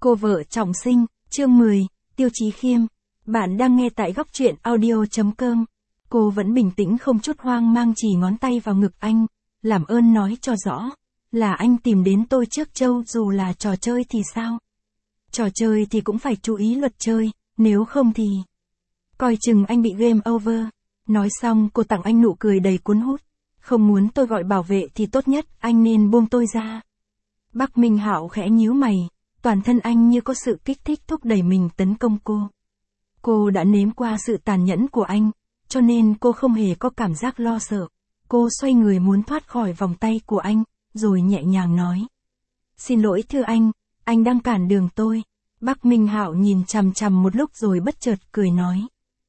Cô vợ trọng sinh, chương 10, Tiêu Chí Khiêm. Bạn đang nghe tại góc truyện audio.com. Cô vẫn bình tĩnh không chút hoang mang chỉ ngón tay vào ngực anh, làm ơn nói cho rõ. Là anh tìm đến tôi trước Châu, dù là trò chơi thì sao? Trò chơi thì cũng phải chú ý luật chơi, nếu không thì... Coi chừng anh bị game over. Nói xong cô tặng anh nụ cười đầy cuốn hút. Không muốn tôi gọi bảo vệ thì tốt nhất anh nên buông tôi ra. Bắc Minh Hạo khẽ nhíu mày, toàn thân anh như có sự kích thích thúc đẩy mình tấn công cô. Cô đã nếm qua sự tàn nhẫn của anh, cho nên cô không hề có cảm giác lo sợ. Cô xoay người muốn thoát khỏi vòng tay của anh, rồi nhẹ nhàng nói. Xin lỗi thưa anh đang cản đường tôi. Bắc Minh Hạo nhìn chằm chằm một lúc rồi bất chợt cười nói.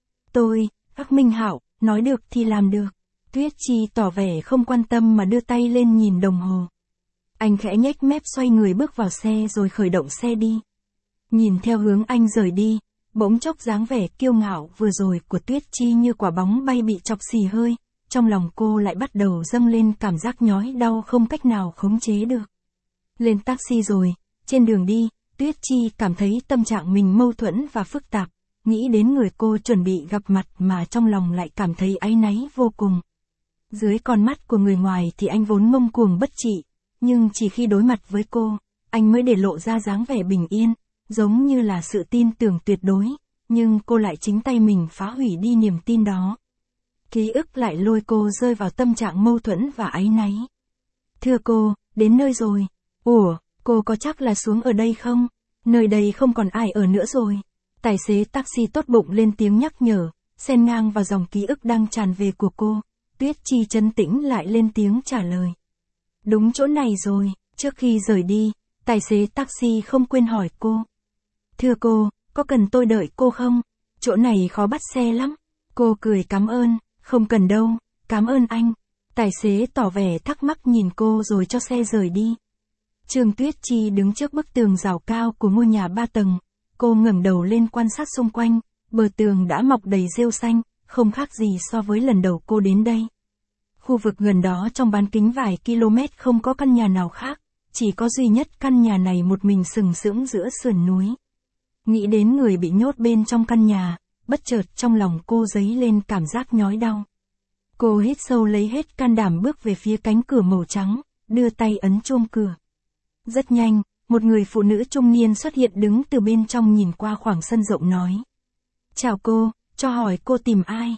Bắc Minh Hạo, nói được thì làm được. Tuyết Chi tỏ vẻ không quan tâm mà đưa tay lên nhìn đồng hồ. Anh khẽ nhếch mép xoay người bước vào xe rồi khởi động xe đi. Nhìn theo hướng anh rời đi, bỗng chốc dáng vẻ kiêu ngạo vừa rồi của Tuyết Chi như quả bóng bay bị chọc xì hơi, trong lòng cô lại bắt đầu dâng lên cảm giác nhói đau không cách nào khống chế được. Lên taxi rồi, trên đường đi, Tuyết Chi cảm thấy tâm trạng mình mâu thuẫn và phức tạp, nghĩ đến người cô chuẩn bị gặp mặt mà trong lòng lại cảm thấy áy náy vô cùng. Dưới con mắt của người ngoài thì anh vốn ngông cuồng bất trị, nhưng chỉ khi đối mặt với cô, anh mới để lộ ra dáng vẻ bình yên, giống như là sự tin tưởng tuyệt đối, nhưng cô lại chính tay mình phá hủy đi niềm tin đó. Ký ức lại lôi cô rơi vào tâm trạng mâu thuẫn và áy náy. Thưa cô, đến nơi rồi. Ủa, cô có chắc là xuống ở đây không? Nơi đây không còn ai ở nữa rồi. Tài xế taxi tốt bụng lên tiếng nhắc nhở, xen ngang vào dòng ký ức đang tràn về của cô. Tuyết Chi trấn tĩnh lại lên tiếng trả lời. Đúng chỗ này rồi. Trước khi rời đi, tài xế taxi không quên hỏi cô. Thưa cô, có cần tôi đợi cô không? Chỗ này khó bắt xe lắm. Cô cười cảm ơn, không cần đâu, cảm ơn anh. Tài xế tỏ vẻ thắc mắc nhìn cô rồi cho xe rời đi. Trương Tuyết Chi đứng trước bức tường rào cao của ngôi nhà 3 tầng. Cô ngẩng đầu lên quan sát xung quanh, bờ tường đã mọc đầy rêu xanh, không khác gì so với lần đầu cô đến đây. Khu vực gần đó trong bán kính vài km không có căn nhà nào khác, chỉ có duy nhất căn nhà này một mình sừng sững giữa sườn núi. Nghĩ đến người bị nhốt bên trong căn nhà, bất chợt trong lòng cô dấy lên cảm giác nhói đau. Cô hít sâu lấy hết can đảm bước về phía cánh cửa màu trắng, đưa tay ấn chuông cửa. Rất nhanh, một người phụ nữ trung niên xuất hiện đứng từ bên trong nhìn qua khoảng sân rộng nói. Chào cô, cho hỏi cô tìm ai?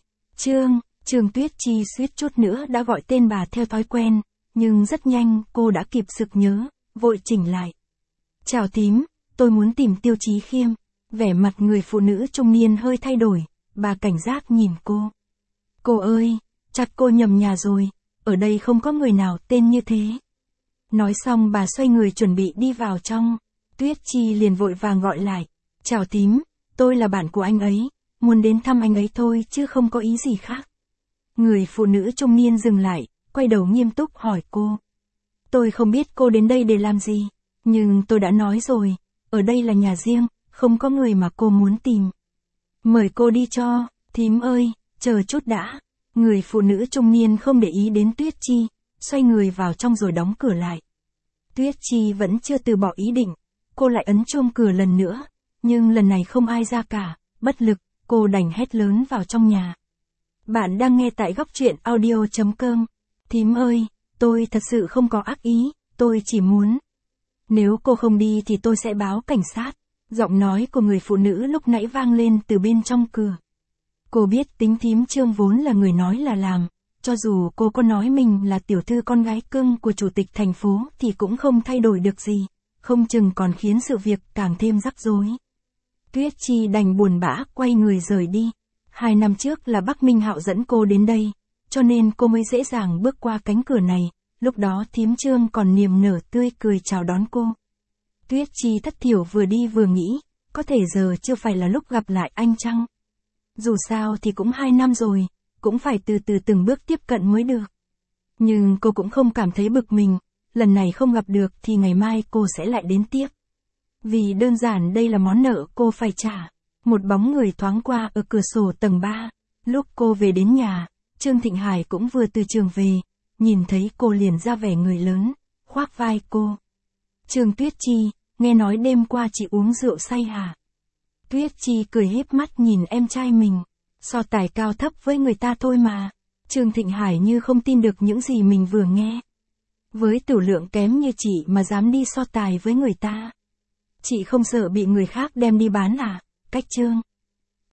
Trương Tuyết Chi suýt chút nữa đã gọi tên bà theo thói quen, nhưng rất nhanh cô đã kịp sực nhớ, vội chỉnh lại. Chào thím, tôi muốn tìm Tiêu Chí Khiêm. Vẻ mặt người phụ nữ trung niên hơi thay đổi, bà cảnh giác nhìn cô. Cô ơi, chắc cô nhầm nhà rồi, ở đây không có người nào tên như thế. Nói xong bà xoay người chuẩn bị đi vào trong, Tuyết Chi liền vội vàng gọi lại. Chào thím, tôi là bạn của anh ấy, muốn đến thăm anh ấy thôi chứ không có ý gì khác. Người phụ nữ trung niên dừng lại, quay đầu nghiêm túc hỏi cô. Tôi không biết cô đến đây để làm gì, nhưng tôi đã nói rồi, ở đây là nhà riêng, không có người mà cô muốn tìm. Mời cô đi cho, thím ơi, chờ chút đã. Người phụ nữ trung niên không để ý đến Tuyết Chi, xoay người vào trong rồi đóng cửa lại. Tuyết Chi vẫn chưa từ bỏ ý định, cô lại ấn chuông cửa lần nữa, nhưng lần này không ai ra cả, bất lực, cô đành hét lớn vào trong nhà. Bạn đang nghe tại góc truyện audio.com. Thím ơi, tôi thật sự không có ác ý, tôi chỉ muốn. Nếu cô không đi thì tôi sẽ báo cảnh sát. Giọng nói của người phụ nữ lúc nãy vang lên từ bên trong cửa. Cô biết tính thím Trương vốn là người nói là làm, cho dù cô có nói mình là tiểu thư con gái cưng của chủ tịch thành phố thì cũng không thay đổi được gì, không chừng còn khiến sự việc càng thêm rắc rối. Tuyết Chi đành buồn bã quay người rời đi. 2 năm trước là Bắc Minh Hạo dẫn cô đến đây, cho nên cô mới dễ dàng bước qua cánh cửa này, lúc đó thím Trương còn niềm nở tươi cười chào đón cô. Tuyết Chi thất thiểu vừa đi vừa nghĩ, có thể giờ chưa phải là lúc gặp lại anh chăng? Dù sao thì cũng 2 năm rồi, cũng phải từ từ từng bước tiếp cận mới được. Nhưng cô cũng không cảm thấy bực mình, lần này không gặp được thì ngày mai cô sẽ lại đến tiếp. Vì đơn giản đây là món nợ cô phải trả. Một bóng người thoáng qua ở cửa sổ tầng 3, lúc cô về đến nhà, Trương Thịnh Hải cũng vừa từ trường về, nhìn thấy cô liền ra vẻ người lớn, khoác vai cô. Trương Tuyết Chi, nghe nói đêm qua chị uống rượu say hả? Tuyết Chi cười híp mắt nhìn em trai mình. So tài cao thấp với người ta thôi mà. Trương Thịnh Hải như không tin được những gì mình vừa nghe. Với tửu lượng kém như chị mà dám đi so tài với người ta. Chị không sợ bị người khác đem đi bán à? Cách Trương